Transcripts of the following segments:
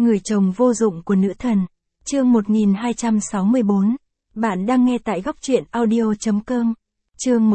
Người chồng vô dụng của nữ thần. Chương 1264. Bạn đang nghe tại góc truyện audio.com. Chương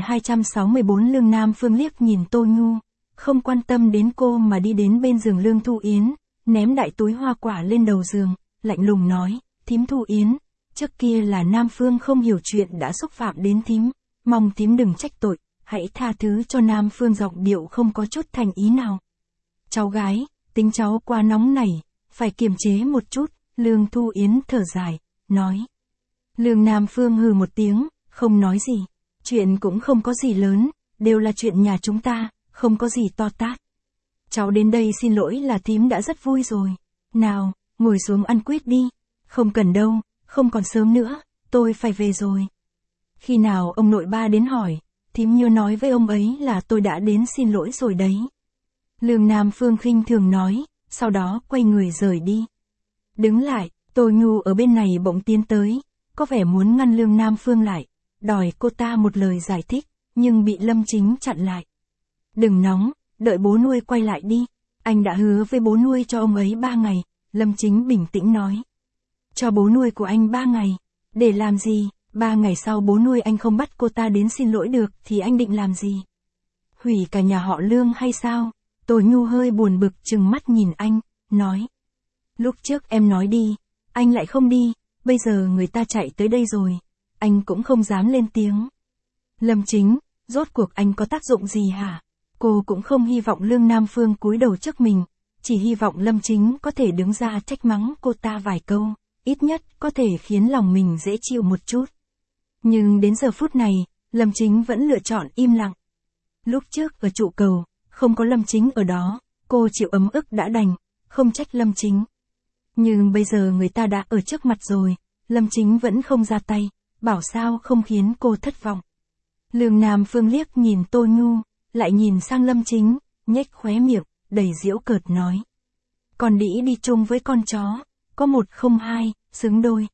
1264. Lương Nam Phương liếc nhìn Tô Nhu, không quan tâm đến cô mà đi đến bên giường Lương Thu Yến, ném đại túi hoa quả lên đầu giường, lạnh lùng nói, thím Thu Yến, trước kia là Nam Phương không hiểu chuyện đã xúc phạm đến thím, mong thím đừng trách tội, hãy tha thứ cho Nam Phương. Giọng điệu không có chút thành ý nào. Cháu gái, tính cháu quá nóng nảy, phải kiềm chế một chút, Lương Thu Yến thở dài, nói. Lương Nam Phương hừ một tiếng, không nói gì, chuyện cũng không có gì lớn, đều là chuyện nhà chúng ta, không có gì to tát. Cháu đến đây xin lỗi là thím đã rất vui rồi, nào, ngồi xuống ăn quýt đi, không cần đâu, không còn sớm nữa, tôi phải về rồi. Khi nào ông nội ba đến hỏi, thím nhớ nói với ông ấy là tôi đã đến xin lỗi rồi đấy. Lương Nam Phương khinh thường nói, sau đó quay người rời đi. Đứng lại, Tô Nhu ở bên này bỗng tiến tới, có vẻ muốn ngăn Lương Nam Phương lại, đòi cô ta một lời giải thích, nhưng bị Lâm Chính chặn lại. Đừng nóng, đợi bố nuôi quay lại đi, anh đã hứa với bố nuôi cho ông ấy 3 ngày, Lâm Chính bình tĩnh nói. Cho bố nuôi của anh 3 ngày, để làm gì? 3 ngày sau bố nuôi anh không bắt cô ta đến xin lỗi được thì anh định làm gì? Hủy cả nhà họ Lương hay sao? Tô Nhu hơi buồn bực trừng mắt nhìn anh, nói. Lúc trước em nói đi, anh lại không đi, bây giờ người ta chạy tới đây rồi, anh cũng không dám lên tiếng. Lâm Chính, rốt cuộc anh có tác dụng gì hả? Cô cũng không hy vọng Lương Nam Phương cúi đầu trước mình, chỉ hy vọng Lâm Chính có thể đứng ra trách mắng cô ta vài câu, ít nhất có thể khiến lòng mình dễ chịu một chút. Nhưng đến giờ phút này, Lâm Chính vẫn lựa chọn im lặng. Lúc trước ở trụ cầu, không có Lâm Chính ở đó, cô chịu ấm ức đã đành, không trách Lâm Chính. Nhưng bây giờ người ta đã ở trước mặt rồi, Lâm Chính vẫn không ra tay, bảo sao không khiến cô thất vọng. Lương Nam Phương liếc nhìn Tô Nhu, lại nhìn sang Lâm Chính, nhếch khóe miệng, đầy giễu cợt nói. Con đĩ đi chung với con chó, có một không hai, xứng đôi.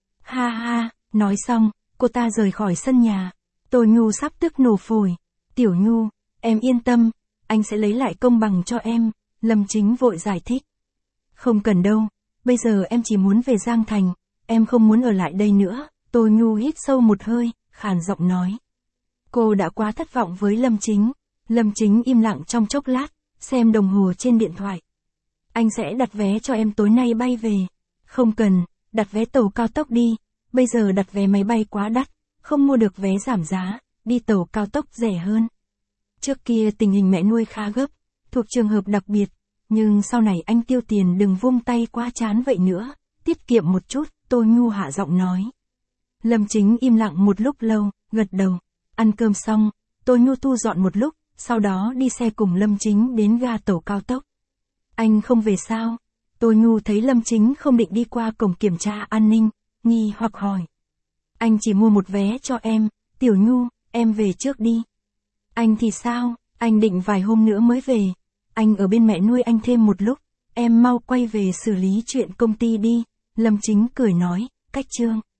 Ha ha, nói xong, cô ta rời khỏi sân nhà. Tô Nhu sắp tức nổ phổi. Tiểu Nhu, em yên tâm, anh sẽ lấy lại công bằng cho em, Lâm Chính vội giải thích. Không cần đâu, bây giờ em chỉ muốn về Giang Thành, em không muốn ở lại đây nữa. Tô Nhu hít sâu một hơi, khàn giọng nói. Cô đã quá thất vọng với Lâm Chính. Lâm Chính im lặng trong chốc lát, xem đồng hồ trên điện thoại. Anh sẽ đặt vé cho em tối nay bay về. Không cần, đặt vé tàu cao tốc đi, bây giờ đặt vé máy bay quá đắt, không mua được vé giảm giá, đi tàu cao tốc rẻ hơn. Trước kia tình hình mẹ nuôi khá gấp, thuộc trường hợp đặc biệt, nhưng sau này anh tiêu tiền đừng vung tay quá chán vậy nữa, tiết kiệm một chút, Tô Nhu hạ giọng nói. Lâm Chính im lặng một lúc lâu, gật đầu, ăn cơm xong, Tô Nhu thu dọn một lúc, sau đó đi xe cùng Lâm Chính đến ga tàu cao tốc. Anh không về sao? Tô Nhu thấy Lâm Chính không định đi qua cổng kiểm tra an ninh, nghi hoặc hỏi. Anh chỉ mua một vé cho em, Tiểu Nhu, em về trước đi. Anh thì sao, anh định vài hôm nữa mới về. Anh ở bên mẹ nuôi anh thêm một lúc, em mau quay về xử lý chuyện công ty đi. Lâm Chính cười nói, cách chương.